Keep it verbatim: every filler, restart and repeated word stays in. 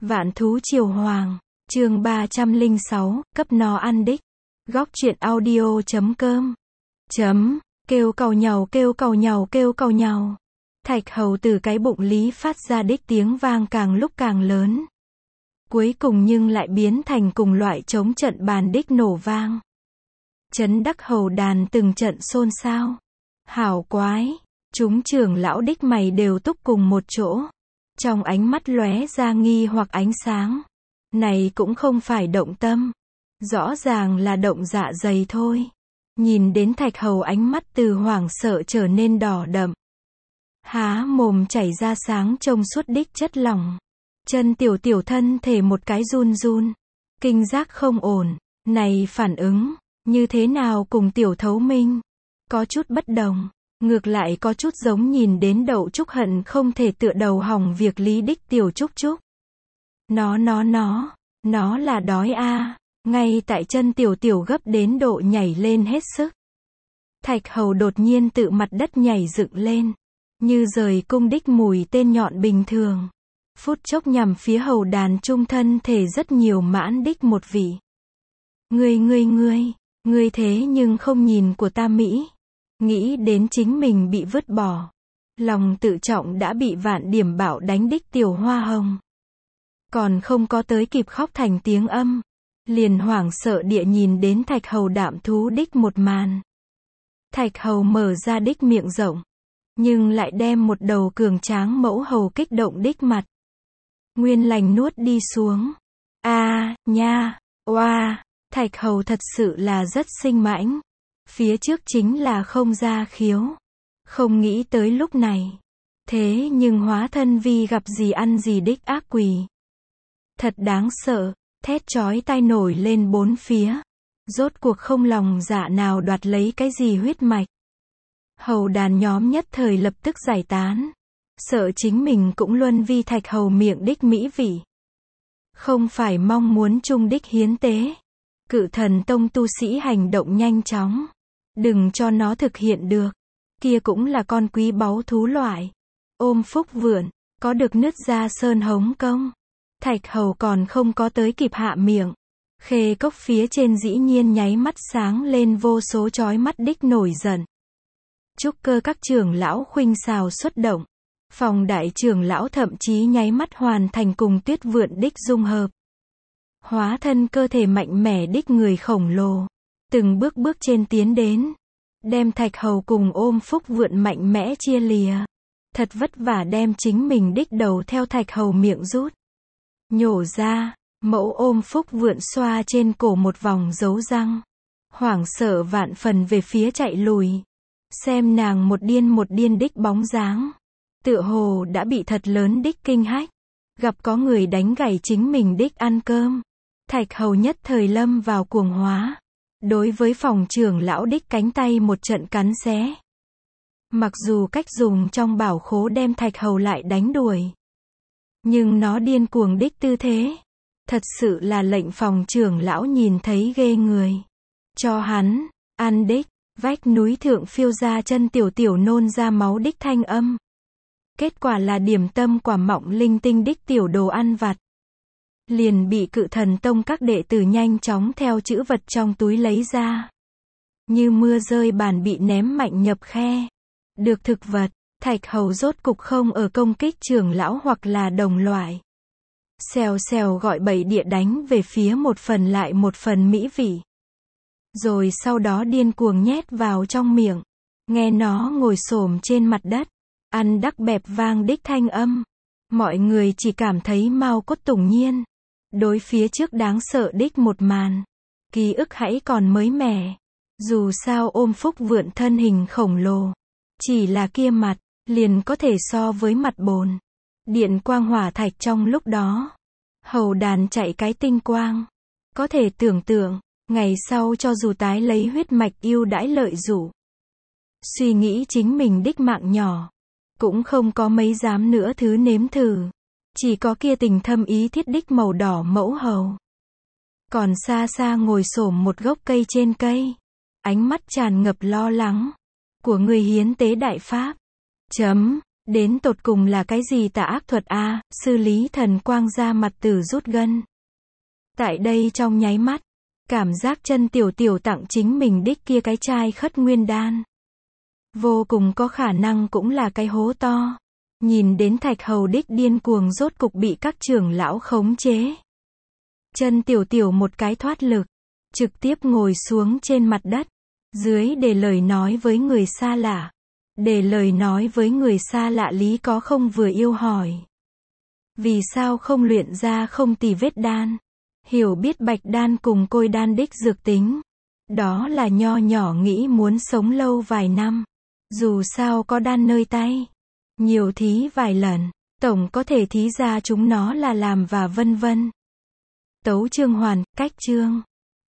Vạn thú triều hoàng, chương ba trăm lẻ sáu, cấp nó ăn đích. Góc truyện audio chấm com. Chấm, kêu càu nhàu kêu càu nhàu kêu càu nhàu. Thạch hầu từ cái bụng lý phát ra đích tiếng vang càng lúc càng lớn. Cuối cùng nhưng lại biến thành cùng loại chống trận bàn đích nổ vang. Trấn Đắc hầu đàn từng trận xôn xao. Hảo quái, chúng trưởng lão đích mày đều túc cùng một chỗ. Trong ánh mắt lóe ra nghi hoặc ánh sáng. Này cũng không phải động tâm. Rõ ràng là động dạ dày thôi. Nhìn đến thạch hầu ánh mắt từ hoảng sợ trở nên đỏ đậm. Há mồm chảy ra sáng trông suốt đích chất lỏng. Chân tiểu tiểu thân thể một cái run run. Kinh giác không ổn. Này phản ứng, như thế nào cùng tiểu thấu minh? Có chút bất đồng. Ngược lại có chút giống nhìn đến đậu trúc hận không thể tựa đầu hỏng việc lý đích tiểu trúc trúc. Nó nó nó, nó là đói a, ngay tại chân tiểu tiểu gấp đến độ nhảy lên hết sức. Thạch hầu đột nhiên tự mặt đất nhảy dựng lên, như rời cung đích mùi tên nhọn bình thường. Phút chốc nhằm phía hầu đàn trung thân thể rất nhiều mãn đích một vị. Ngươi ngươi ngươi, ngươi thế nhưng không nhìn của ta Mỹ. Nghĩ đến chính mình bị vứt bỏ. Lòng tự trọng đã bị vạn điểm bạo đánh đích tiểu hoa hồng. Còn không có tới kịp khóc thành tiếng âm. Liền hoảng sợ địa nhìn đến thạch hầu đạm thú đích một màn. Thạch hầu mở ra đích miệng rộng. Nhưng lại đem một đầu cường tráng mẫu hầu kích động đích mặt. Nguyên lành nuốt đi xuống. A nha, oa, thạch hầu thật sự là rất sinh mãnh. Phía trước chính là không ra khiếu. Không nghĩ tới lúc này. Thế nhưng hóa thân vi gặp gì ăn gì đích ác quỷ. Thật đáng sợ, thét chói tai nổi lên bốn phía. Rốt cuộc không lòng dạ nào đoạt lấy cái gì huyết mạch. Hầu đàn nhóm nhất thời lập tức giải tán. Sợ chính mình cũng luân vi thạch hầu miệng đích mỹ vị. Không phải mong muốn chung đích hiến tế. Cự thần tông tu sĩ hành động nhanh chóng. Đừng cho nó thực hiện được. Kia cũng là con quý báu thú loại. Ôm phúc vượn, có được nứt ra sơn hống công. Thạch hầu còn không có tới kịp hạ miệng. Khê cốc phía trên dĩ nhiên nháy mắt sáng lên vô số chói mắt đích nổi giận. Trúc cơ các trưởng lão khuynh xào xuất động. Phòng đại trưởng lão thậm chí nháy mắt hoàn thành cùng tuyết vượn đích dung hợp. Hóa thân cơ thể mạnh mẽ đích người khổng lồ. Từng bước bước trên tiến đến. Đem thạch hầu cùng ôm phúc vượn mạnh mẽ chia lìa. Thật vất vả đem chính mình đích đầu theo thạch hầu miệng rút. Nhổ ra, mẫu ôm phúc vượn xoa trên cổ một vòng dấu răng. Hoảng sợ vạn phần về phía chạy lùi. Xem nàng một điên một điên đích bóng dáng. Tựa hồ đã bị thật lớn đích kinh hách. Gặp có người đánh gãy chính mình đích ăn cơm. Thạch hầu nhất thời lâm vào cuồng hóa. Đối với phòng trưởng lão đích cánh tay một trận cắn xé. Mặc dù cách dùng trong bảo khố đem thạch hầu lại đánh đuổi. Nhưng nó điên cuồng đích tư thế. Thật sự là lệnh phòng trưởng lão nhìn thấy ghê người. Cho hắn, ăn đích, vách núi thượng phiêu ra chân tiểu tiểu nôn ra máu đích thanh âm. Kết quả là điểm tâm quả mọng linh tinh đích tiểu đồ ăn vặt. Liền bị cự thần tông các đệ tử nhanh chóng theo chữ vật trong túi lấy ra. Như mưa rơi bàn bị ném mạnh nhập khe. Được thực vật, thạch hầu rốt cục không ở công kích trưởng lão hoặc là đồng loại. Xèo xèo gọi bậy địa đánh về phía một phần lại một phần mỹ vị. Rồi sau đó điên cuồng nhét vào trong miệng. Nghe nó ngồi xổm trên mặt đất. Ăn đắc bẹp vang đích thanh âm. Mọi người chỉ cảm thấy mau cốt tủng nhiên. Đối phía trước đáng sợ đích một màn. Ký ức hãy còn mới mẻ. Dù sao ôm phúc vượn thân hình khổng lồ. Chỉ là kia mặt, liền có thể so với mặt bồn. Điện quang hỏa thạch trong lúc đó. Hầu đàn chạy cái tinh quang. Có thể tưởng tượng, ngày sau cho dù tái lấy huyết mạch yêu đãi lợi dụ. Suy nghĩ chính mình đích mạng nhỏ. Cũng không có mấy dám nữa thứ nếm thử. Chỉ có kia tình thâm ý thiết đích màu đỏ mẫu hầu. Còn xa xa ngồi xổm một gốc cây trên cây. Ánh mắt tràn ngập lo lắng. Của người hiến tế đại pháp. Chấm. Đến tột cùng là cái gì tà ác thuật a? Sư Lý Thần Quang ra mặt tử rút gân. Tại đây trong nháy mắt, cảm giác chân tiểu tiểu tặng chính mình đích kia cái chai khất nguyên đan. Vô cùng có khả năng cũng là cái hố to. Nhìn đến Thạch Hầu đích điên cuồng rốt cục bị các trưởng lão khống chế. Chân tiểu tiểu một cái thoát lực, trực tiếp ngồi xuống trên mặt đất, dưới để lời nói với người xa lạ. Để lời nói với người xa lạ lý có không vừa yêu hỏi. Vì sao không luyện ra không tỳ vết đan? Hiểu biết bạch đan cùng côi đan đích dược tính. Đó là nho nhỏ nghĩ muốn sống lâu vài năm. Dù sao có đan nơi tay. Nhiều thí vài lần, tổng có thể thí ra chúng nó là làm và vân vân. Tấu chương hoàn, cách chương.